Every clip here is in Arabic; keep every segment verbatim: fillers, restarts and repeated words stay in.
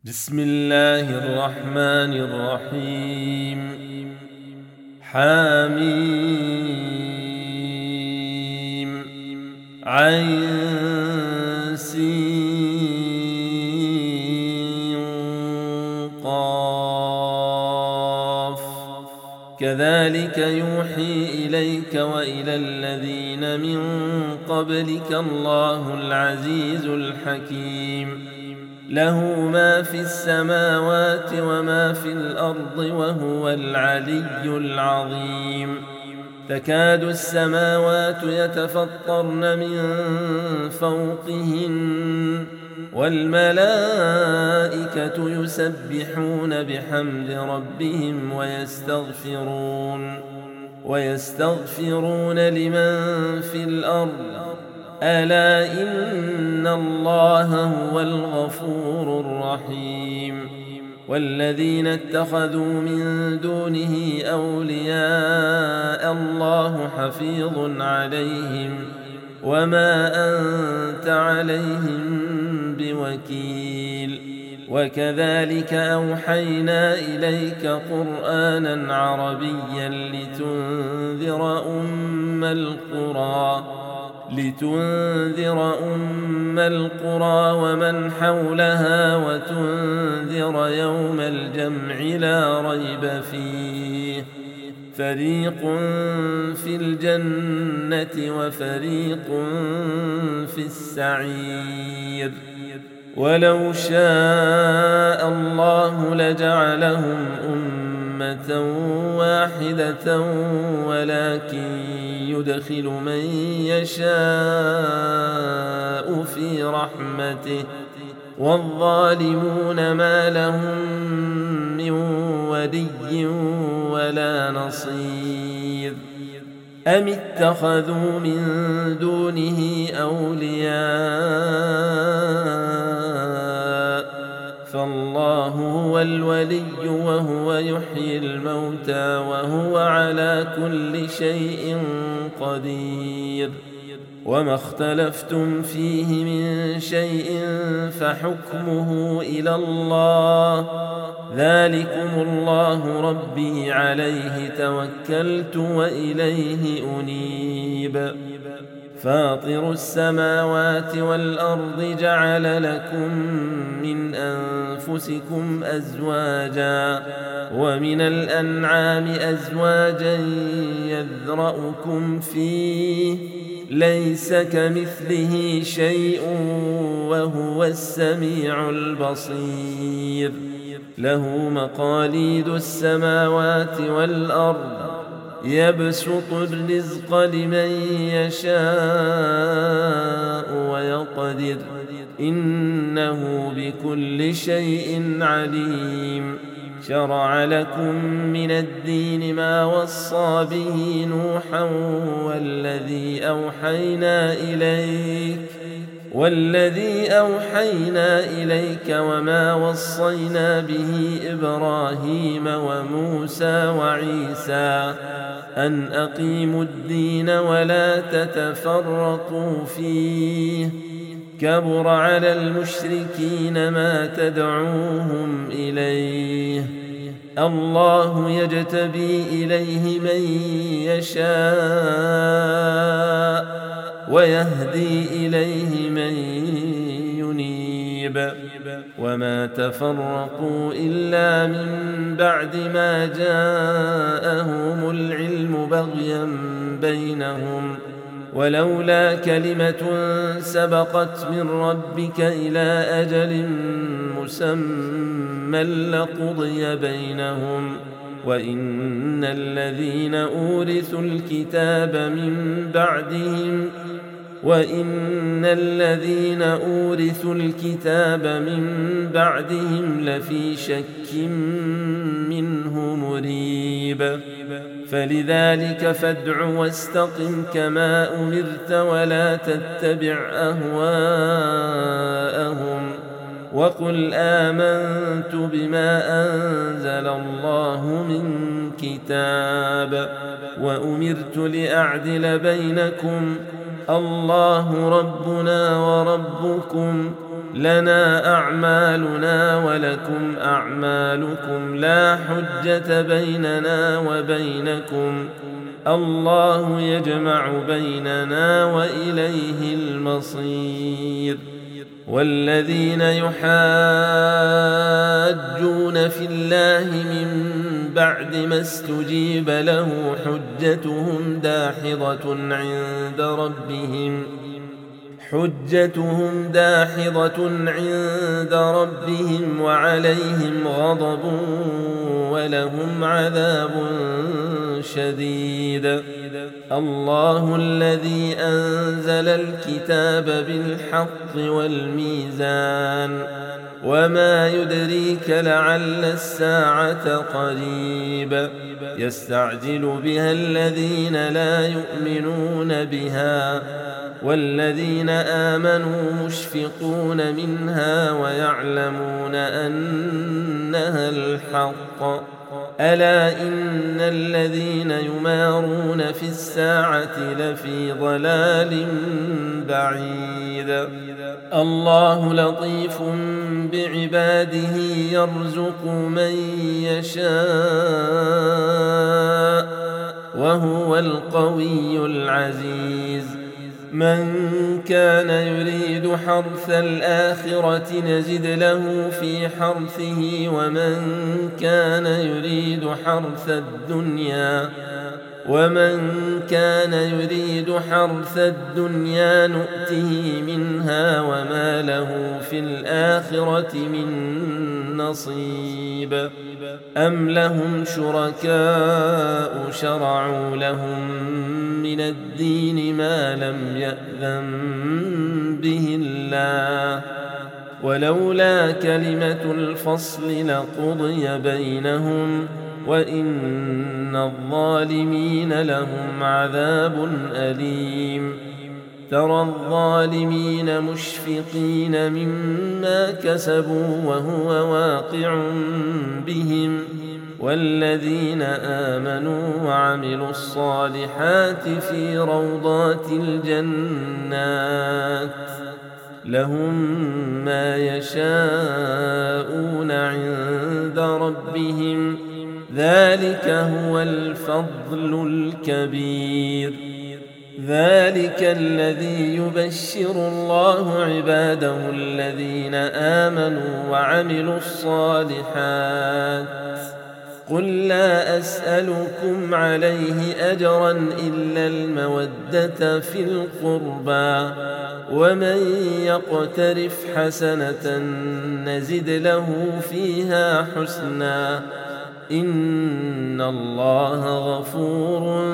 بسم الله الرحمن الرحيم. حميم عين سين قاف. كذلك يوحي إليك وإلى الذين من قبلك الله العزيز الحكيم. له ما في السماوات وما في الأرض وهو العلي العظيم. تكاد السماوات يتفطرن من فوقهن والملائكة يسبحون بحمد ربهم ويستغفرون ويستغفرون لمن في الأرض ألا إن الله هو الغفور الرحيم. والذين اتخذوا من دونه أولياء الله حفيظ عليهم وما أنت عليهم بوكيل. وكذلك أوحينا إليك قرآنا عربيا لتنذر أم القرى لتنذر أم القرى ومن حولها وتنذر يوم الجمع لا ريب فيه. فريق في الجنة وفريق في السعير. ولو شاء الله لجعلهم أمة واحدة ولكن يدخل من يشاء في رحمته والظالمون ما لهم من ولي ولا نصير. أم اتخذوا من دونه أولياء فالله هو الولي وهو يحيي الموتى وهو على كل شيء قدير. وما اختلفتم فيه من شيء فحكمه إلى الله ذلكم الله ربي عليه توكلت وإليه أنيب. فاطر السماوات والأرض جعل لكم من أنفسكم أزواجا ومن الأنعام أزواجا يذرأكم فيه ليس كمثله شيء وهو السميع البصير. له مقاليد السماوات والأرض يبسط الرزق لمن يشاء ويقدر إنه بكل شيء عليم. شرع لكم من الدين ما وصى به نوحا والذي أوحينا إليك والذي أوحينا إليك وما وصينا به إبراهيم وموسى وعيسى أن أقيموا الدين ولا تتفرقوا فيه. كبر على المشركين ما تدعوهم إليه. الله يجتبي إليه من يشاء ويهدي إليه من ينيب. وما تفرقوا إلا من بعد ما جاءهم العلم بغيا بينهم ولولا كلمة سبقت من ربك إلى أجل مسمى لقضي بينهم وإن الذين أورثوا الكتاب من بعدهم وإن الذين أورثوا الكتاب من بعدهم لفي شك منه مريب. فلذلك فادع واستقم كما أمرت ولا تتبع أهواءهم وقل آمنت بما أنزل الله من كتاب وأمرت لأعدل بينكم الله ربنا وربكم لنا أعمالنا ولكم أعمالكم لا حجة بيننا وبينكم الله يجمع بيننا وإليه المصير. والذين يحاجون في الله من بعد ما استجيب له حجتهم داحضة عند ربهم حجتهم داحضة عند ربهم وعليهم غضب ولهم عذاب شديد. الله الذي أنزل الكتاب بالحق والميزان وما يدريك لعل الساعة قريب يستعجل بها الذين لا يؤمنون بها والذين آمنوا مشفقون منها ويعلمون أنها الحق. ألا إن الذين يمارون في الساعة لفي ضلال بعيد. الله لطيف بعباده يرزق من يشاء وهو القوي العزيز. من كان يريد حرث الآخرة نزد له في حرثه ومن كان يريد حرث الدنيا ومن كان يريد حرث الدنيا نؤته منها وما له في الآخرة من نصيب. أم لهم شركاء شرعوا لهم من الدين ما لم يأذن به الله ولولا كلمة الفصل لقضي بينهم وإن الظالمين لهم عذاب أليم. ترى الظالمين مشفقين مما كسبوا وهو واقع بهم والذين آمنوا وعملوا الصالحات في روضات الجنات لهم ما يشاءون عند ربهم ذلك هو الفضل الكبير. ذلك الذي يبشر الله عباده الذين آمنوا وعملوا الصالحات. قل لا أسألكم عليه أجرا إلا المودة في القربى ومن يقترف حسنة نزد له فيها حسنا إن الله غفور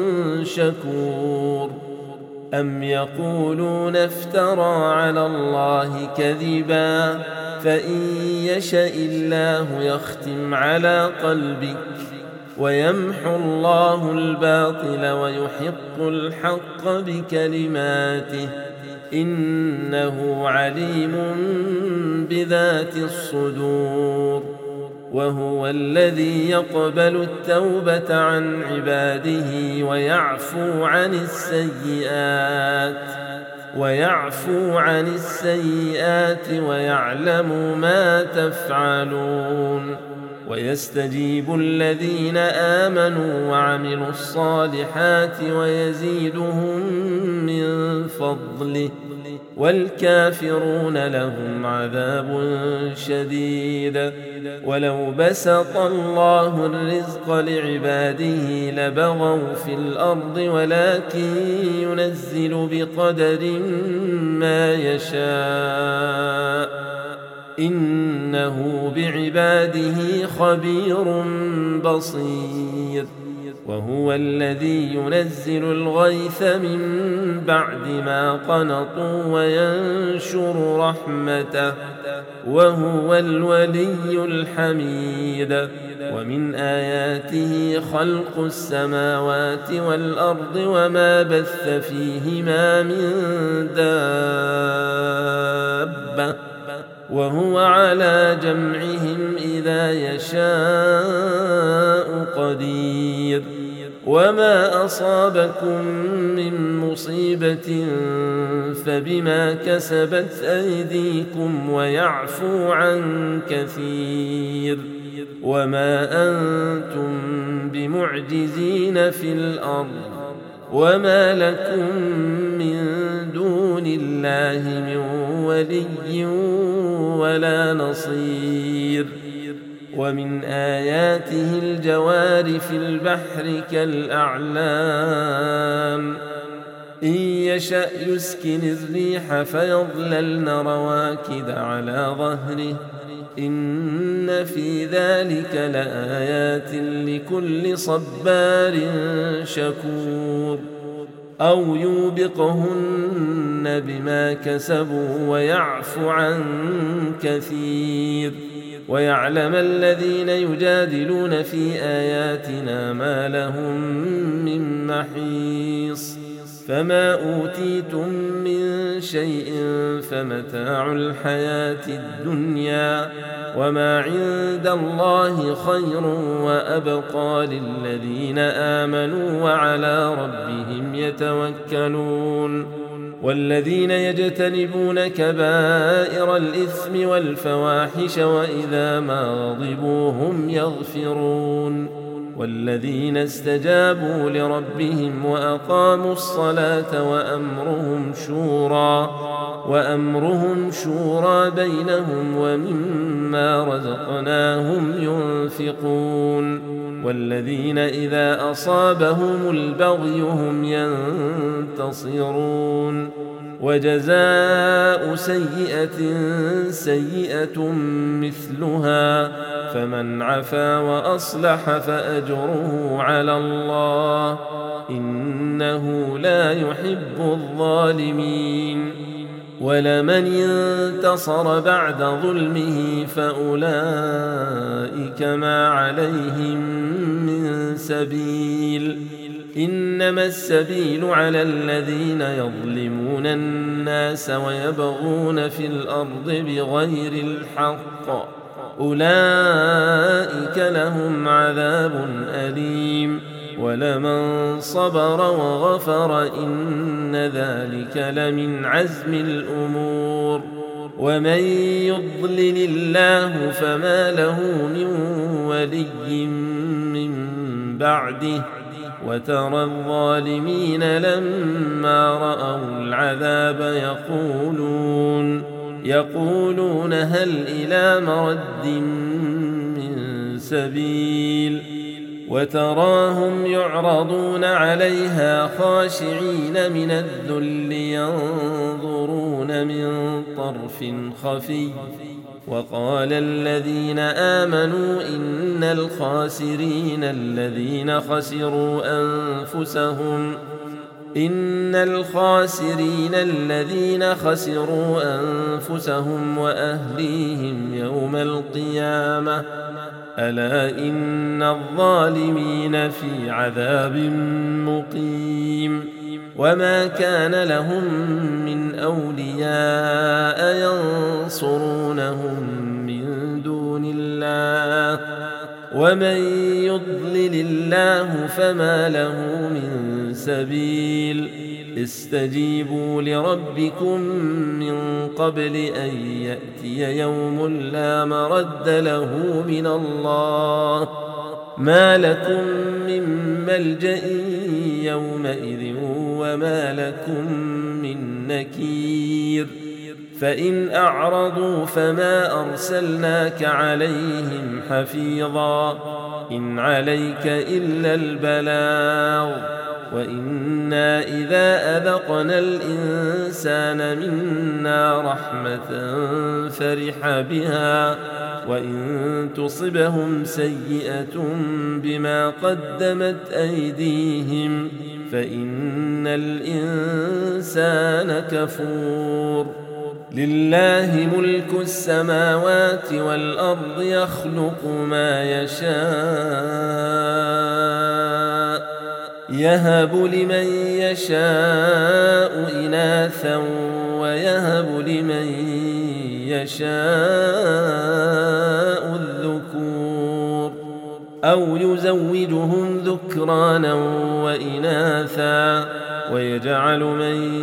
شكور. أم يقولون افترى على الله كذبا فإن يشأ الله يختم على قلبك ويمحو الله الباطل ويحق الحق بكلماته إنه عليم بذات الصدور. وهو الذي يقبل التوبة عن عباده ويعفو عن السيئات ويعفو عن السيئات ويعلم ما تفعلون. ويستجيب الذين آمنوا وعملوا الصالحات ويزيدهم من فضله والكافرون لهم عذاب شديد. ولو بسط الله الرزق لعباده لبغوا في الأرض ولكن ينزل بقدر ما يشاء إنه بعباده خبير بصير. وهو الذي ينزل الغيث من بعد ما قنطوا وينشر رحمته وهو الولي الحميد. ومن آياته خلق السماوات والأرض وما بث فيهما من دابة وهو على جمعهم إذا يشاء قدير. وما أصابكم من مصيبة فبما كسبت أيديكم ويعفو عن كثير وما أنتم بمعجزين في الأرض وما لكم من دون الله من ولي ولا نصير. ومن آياته الجوار في البحر كالأعلام إن يشأ يسكن الريح فيظللن رواكد على ظهره إن في ذلك لآيات لكل صبار شكور. أو يوبقهن بما كسبوا ويعفو عن كثير ويعلم الذين يجادلون في آياتنا ما لهم من محيص. فما أوتيتم من شيء فمتاع الحياة الدنيا وما عند الله خير وأبقى للذين آمنوا وعلى ربهم يتوكلون. والذين يجتنبون كبائر الإثم والفواحش وإذا ما غضبوا هم يغفرون. والذين استجابوا لربهم وأقاموا الصلاة وأمرهم شورى وأمرهم شورى بينهم ومما رزقناهم ينفقون. والذين إذا أصابهم البغي هم ينتصرون. وجزاء سيئة سيئة مثلها فمن عفا وأصلح فأجره على الله إنه لا يحب الظالمين. ولمن انتصر بعد ظلمه فأولئك ما عليهم من سبيل إنما السبيل على الذين يظلمون الناس ويبغون في الأرض بغير الحق أولئك لهم عذاب أليم. ولمن صبر وغفر إن ذلك لمن عزم الأمور. ومن يضلل الله فما له من ولي من بعده وترى الظالمين لما رأوا العذاب يقولون يقولون هل إلى مرد من سبيل. وتراهم يعرضون عليها خاشعين من الذل ينظرون من طرف خفي. وقال الذين آمنوا إن الخاسرين الذين خسروا أنفسهم إن الخاسرين الذين خسروا أنفسهم وأهليهم يوم القيامة ألا إن الظالمين في عذاب مقيم. وما كان لهم من أولياء ينصرونهم من دون الله ومن يضلل الله فما له من سبيل. استجيبوا لربكم من قبل أن يأتي يوم لا مرد له من الله ما لكم من ملجأ يومئذ وما لكم من نكير. فإن أعرضوا فما أرسلناك عليهم حفيظا إن عليك إلا البلاغ وإنا إذا أذقنا الإنسان منا رحمة فرح بها وإن تصبهم سيئة بما قدمت أيديهم فإن الإنسان كفور. لله ملك السماوات والأرض يخلق ما يشاء يهب لمن يشاء إناثا ويهب لمن يشاء الذكور أو يزوجهم ذكرانا وإناثا ويجعل من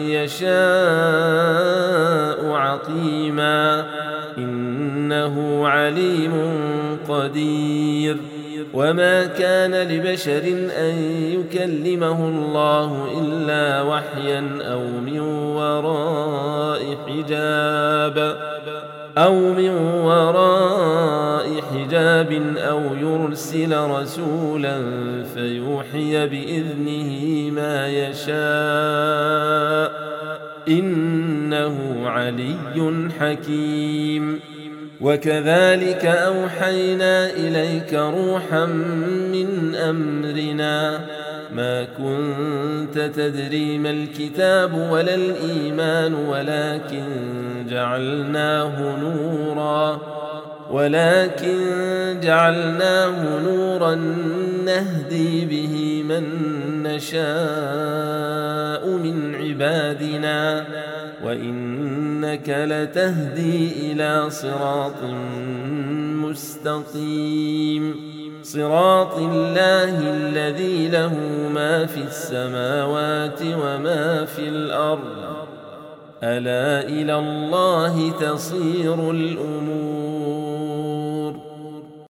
يشاء عقيما إنه عليم قدير. وما كان لبشر أن يكلمه الله إلا وحيا أو من وراء حجاب أو من وراء حجاب أو يرسل رسولا فيوحي بإذنه ما يشاء إنه علي حكيم. وكذلك أوحينا إليك روحا من أمرنا ما كنت تدري ما الكتاب ولا الإيمان ولكن جعلناه نورا ولكن جعلناه نورا نهدي به من نشاء من عبادنا وإنك لتهدي إلى صراط مستقيم صراط الله الذي له ما في السماوات وما في الأرض ألا إلى الله تصير الأمور.